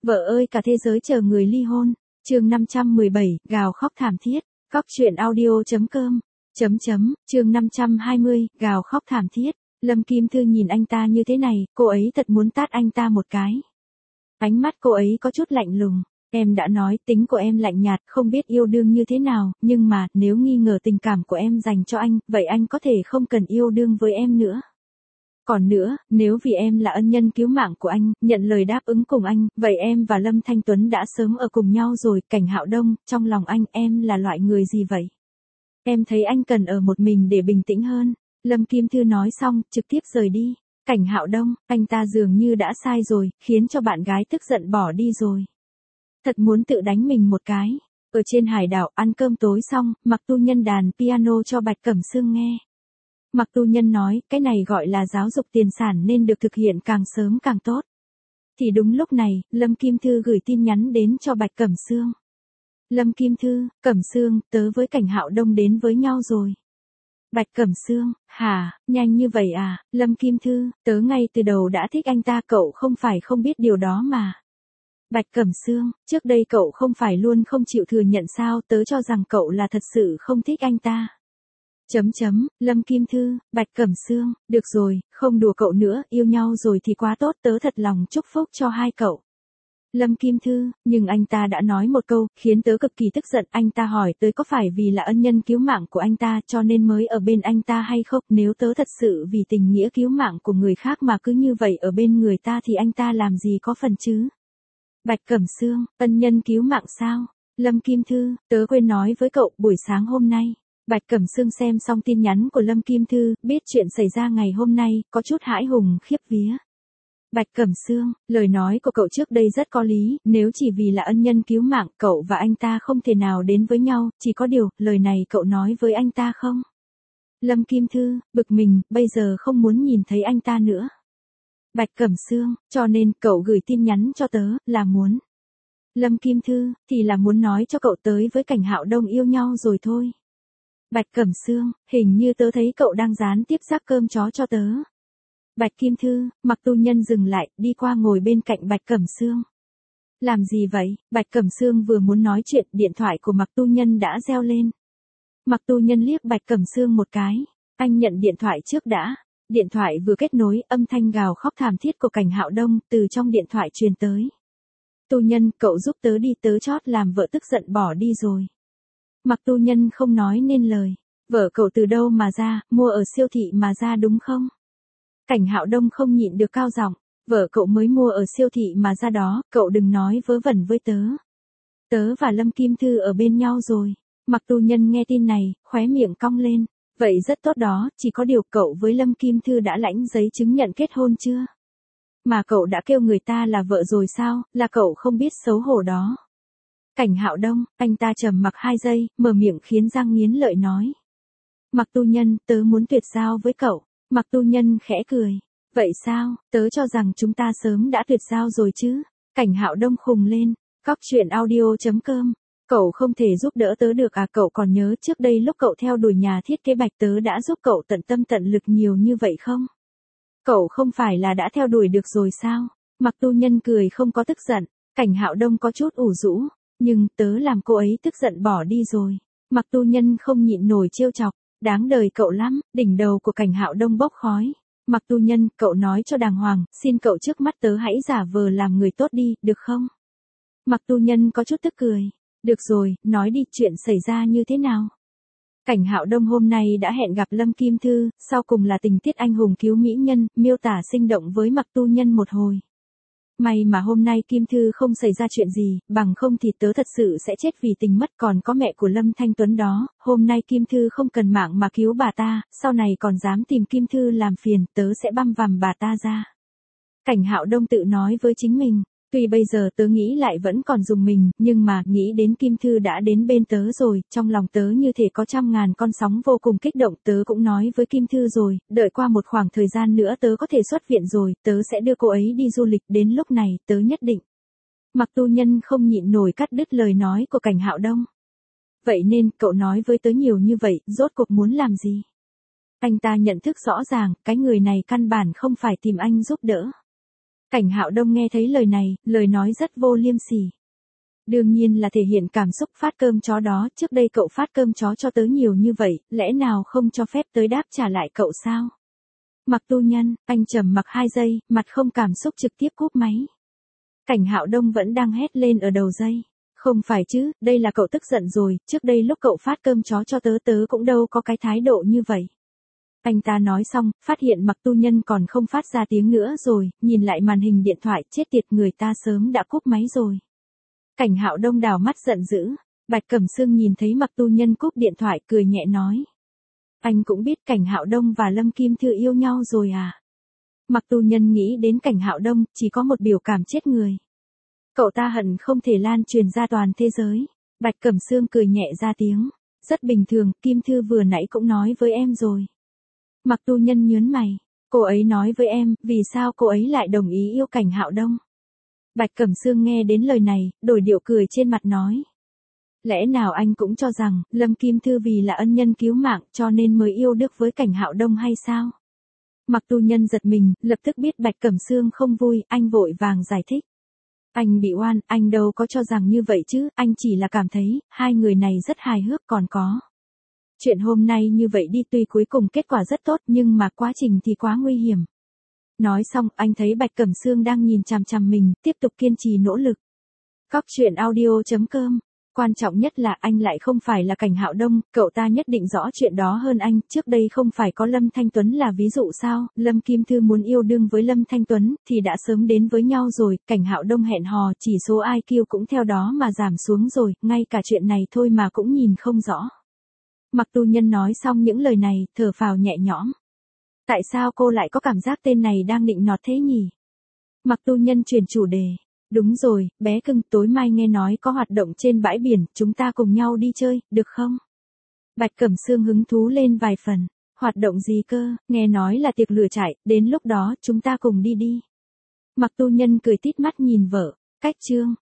Vợ ơi cả thế giới chờ người ly hôn. Chương 517, gào khóc thảm thiết. Cóc truyện audio.com. Chương 520, gào khóc thảm thiết. Lâm Kim Thư nhìn anh ta như thế này, cô ấy thật muốn tát anh ta một cái. Ánh mắt cô ấy có chút lạnh lùng. Em đã nói tính của em lạnh nhạt, không biết yêu đương như thế nào, nhưng mà nếu nghi ngờ tình cảm của em dành cho anh, vậy anh có thể không cần yêu đương với em nữa. Còn nữa, nếu vì em là ân nhân cứu mạng của anh, nhận lời đáp ứng cùng anh, vậy em và Lâm Thanh Tuấn đã sớm ở cùng nhau rồi. Cảnh Hạo Đông, trong lòng anh, em là loại người gì vậy? Em thấy anh cần ở một mình để bình tĩnh hơn. Lâm Kim Thư nói xong, trực tiếp rời đi. Cảnh Hạo Đông, anh ta dường như đã sai rồi, khiến cho bạn gái tức giận bỏ đi rồi. Thật muốn tự đánh mình một cái. Ở trên hải đảo ăn cơm tối xong, Mạc Tu Nhân đàn piano cho Bạch Cẩm Sương nghe. Mạc Tu Nhân nói, cái này gọi là giáo dục tiền sản nên được thực hiện càng sớm càng tốt. Thì đúng lúc này, Lâm Kim Thư gửi tin nhắn đến cho Bạch Cẩm Sương. Lâm Kim Thư, Cẩm Sương, tớ với Cảnh Hạo Đông đến với nhau rồi. Bạch Cẩm Sương, hả, nhanh như vậy à? Lâm Kim Thư, tớ ngay từ đầu đã thích anh ta, cậu không phải không biết điều đó mà. Bạch Cẩm Sương, trước đây cậu không phải luôn không chịu thừa nhận sao, tớ cho rằng cậu là thật sự không thích anh ta. Lâm Kim Thư, Bạch Cẩm Sương, được rồi, không đùa cậu nữa, yêu nhau rồi thì quá tốt, tớ thật lòng chúc phúc cho hai cậu. Lâm Kim Thư, nhưng anh ta đã nói một câu, khiến tớ cực kỳ tức giận, anh ta hỏi tớ có phải vì là ân nhân cứu mạng của anh ta cho nên mới ở bên anh ta hay không, nếu tớ thật sự vì tình nghĩa cứu mạng của người khác mà cứ như vậy ở bên người ta thì anh ta làm gì có phần chứ. Bạch Cẩm Sương, ân nhân cứu mạng sao? Lâm Kim Thư, tớ quên nói với cậu, buổi sáng hôm nay. Bạch Cẩm Sương xem xong tin nhắn của Lâm Kim Thư, biết chuyện xảy ra ngày hôm nay, có chút hãi hùng khiếp vía. Bạch Cẩm Sương, lời nói của cậu trước đây rất có lý, nếu chỉ vì là ân nhân cứu mạng, cậu và anh ta không thể nào đến với nhau, chỉ có điều, lời này cậu nói với anh ta không? Lâm Kim Thư, bực mình, bây giờ không muốn nhìn thấy anh ta nữa. Bạch Cẩm Sương, cho nên cậu gửi tin nhắn cho tớ, là muốn. Lâm Kim Thư, thì là muốn nói cho cậu tới với Cảnh Hạo Đông yêu nhau rồi thôi. Bạch Cẩm Sương, hình như tớ thấy cậu đang gián tiếp rắc cơm chó cho tớ. Bạch Kim Thư, Mạc Tu Nhân dừng lại, đi qua ngồi bên cạnh Bạch Cẩm Sương. Làm gì vậy? Bạch Cẩm Sương vừa muốn nói chuyện, điện thoại của Mạc Tu Nhân đã reo lên. Mạc Tu Nhân liếc Bạch Cẩm Sương một cái. Anh nhận điện thoại trước đã. Điện thoại vừa kết nối, âm thanh gào khóc thảm thiết của Cảnh Hạo Đông từ trong điện thoại truyền tới. Tu Nhân, cậu giúp tớ đi, tớ chót làm vợ tức giận bỏ đi rồi. Mạc Tu Nhân không nói nên lời. Vợ cậu từ đâu mà ra, mua ở siêu thị mà ra đúng không? Cảnh Hạo Đông không nhịn được cao giọng, vợ cậu mới mua ở siêu thị mà ra đó, cậu đừng nói vớ vẩn với tớ. Tớ và Lâm Kim Thư ở bên nhau rồi. Mạc Tu Nhân nghe tin này, khóe miệng cong lên. Vậy rất tốt đó, chỉ có điều cậu với Lâm Kim Thư đã lãnh giấy chứng nhận kết hôn chưa? Mà cậu đã kêu người ta là vợ rồi sao, là cậu không biết xấu hổ đó. Cảnh Hạo Đông, anh ta trầm mặc 2 giây, mở miệng khiến răng nghiến lợi nói. Mạc Tu Nhân, tớ muốn tuyệt giao với cậu. Mạc Tu Nhân khẽ cười. Vậy sao, tớ cho rằng chúng ta sớm đã tuyệt giao rồi chứ. Cảnh Hạo Đông khùng lên. Cóc truyện audio.com. Cậu không thể giúp đỡ tớ được à? Cậu còn nhớ trước đây lúc cậu theo đuổi nhà thiết kế Bạch tớ đã giúp cậu tận tâm tận lực nhiều như vậy không? Cậu không phải là đã theo đuổi được rồi sao? Mạc Tu Nhân cười không có tức giận. Cảnh Hạo Đông có chút ủ rũ. Nhưng tớ làm cô ấy tức giận bỏ đi rồi. Mạc Tu Nhân không nhịn nổi trêu chọc. Đáng đời cậu lắm. Đỉnh đầu của Cảnh Hạo Đông bốc khói. Mạc Tu Nhân, cậu nói cho đàng hoàng, xin cậu trước mắt tớ hãy giả vờ làm người tốt đi, được không? Mạc Tu Nhân có chút tức cười. Được rồi, nói đi, chuyện xảy ra như thế nào? Cảnh Hạo Đông hôm nay đã hẹn gặp Lâm Kim Thư, sau cùng là tình tiết anh hùng cứu mỹ nhân, miêu tả sinh động với Mạc Tu Nhân một hồi. May mà hôm nay Kim Thư không xảy ra chuyện gì, bằng không thì tớ thật sự sẽ chết vì tình mất, còn có mẹ của Lâm Thanh Tuấn đó, hôm nay Kim Thư không cần mạng mà cứu bà ta, sau này còn dám tìm Kim Thư làm phiền, tớ sẽ băm vằm bà ta ra. Cảnh Hạo Đông tự nói với chính mình, tuy bây giờ tớ nghĩ lại vẫn còn dùng mình, nhưng mà nghĩ đến Kim Thư đã đến bên tớ rồi, trong lòng tớ như thể có 100.000 con sóng vô cùng kích động. Tớ cũng nói với Kim Thư rồi, đợi qua một khoảng thời gian nữa tớ có thể xuất viện rồi, tớ sẽ đưa cô ấy đi du lịch, đến lúc này tớ nhất định. Mạc Tu Nhân không nhịn nổi cắt đứt lời nói của Cảnh Hạo Đông. Vậy nên cậu nói với tớ nhiều như vậy, rốt cuộc muốn làm gì? Anh ta nhận thức rõ ràng, cái người này căn bản không phải tìm anh giúp đỡ. Cảnh Hạo Đông nghe thấy lời này, lời nói rất vô liêm sỉ. Đương nhiên là thể hiện cảm xúc phát cơm chó đó, trước đây cậu phát cơm chó cho tớ nhiều như vậy, lẽ nào không cho phép tớ đáp trả lại cậu sao? Mặc Tu Nhân, anh trầm mặc 2 giây, mặt không cảm xúc trực tiếp cúp máy. Cảnh Hạo Đông vẫn đang hét lên ở đầu dây. Không phải chứ, đây là cậu tức giận rồi, trước đây lúc cậu phát cơm chó cho tớ cũng đâu có cái thái độ như vậy. Anh ta nói xong, phát hiện Mặc Tu Nhân còn không phát ra tiếng nữa rồi, nhìn lại màn hình điện thoại, chết tiệt, người ta sớm đã cúp máy rồi. Cảnh Hạo Đông đảo mắt giận dữ, Bạch Cẩm Sương nhìn thấy Mặc Tu Nhân cúp điện thoại cười nhẹ nói. Anh cũng biết Cảnh Hạo Đông và Lâm Kim Thư yêu nhau rồi à? Mặc Tu Nhân nghĩ đến Cảnh Hạo Đông, chỉ có một biểu cảm chết người. Cậu ta hận không thể lan truyền ra toàn thế giới. Bạch Cẩm Sương cười nhẹ ra tiếng. Rất bình thường, Kim Thư vừa nãy cũng nói với em rồi. Mặc Tu Nhân nhớn mày. Cô ấy nói với em, vì sao cô ấy lại đồng ý yêu Cảnh Hạo Đông? Bạch Cẩm Sương nghe đến lời này, đổi điệu cười trên mặt nói. Lẽ nào anh cũng cho rằng, Lâm Kim Thư vì là ân nhân cứu mạng cho nên mới yêu đương với Cảnh Hạo Đông hay sao? Mặc Tu Nhân giật mình, lập tức biết Bạch Cẩm Sương không vui, anh vội vàng giải thích. Anh bị oan, anh đâu có cho rằng như vậy chứ, anh chỉ là cảm thấy, hai người này rất hài hước còn có. Chuyện hôm nay như vậy đi tuy cuối cùng kết quả rất tốt nhưng mà quá trình thì quá nguy hiểm. Nói xong, anh thấy Bạch Cẩm Sương đang nhìn chằm chằm mình, tiếp tục kiên trì nỗ lực. Cóc truyện audio.com. Quan trọng nhất là anh lại không phải là Cảnh Hạo Đông, cậu ta nhất định rõ chuyện đó hơn anh, trước đây không phải có Lâm Thanh Tuấn là ví dụ sao, Lâm Kim Thư muốn yêu đương với Lâm Thanh Tuấn, thì đã sớm đến với nhau rồi, Cảnh Hạo Đông hẹn hò, chỉ số IQ cũng theo đó mà giảm xuống rồi, ngay cả chuyện này thôi mà cũng nhìn không rõ. Mặc Tu Nhân nói xong những lời này, thở phào nhẹ nhõm. Tại sao cô lại có cảm giác tên này đang định nọt thế nhỉ? Mặc Tu Nhân chuyển chủ đề. Đúng rồi, bé cưng, tối mai nghe nói có hoạt động trên bãi biển, chúng ta cùng nhau đi chơi, được không? Bạch Cẩm Sương hứng thú lên vài phần. Hoạt động gì cơ, nghe nói là tiệc lửa trại, đến lúc đó chúng ta cùng đi đi. Mặc Tu Nhân cười tít mắt nhìn vợ. Cách chương.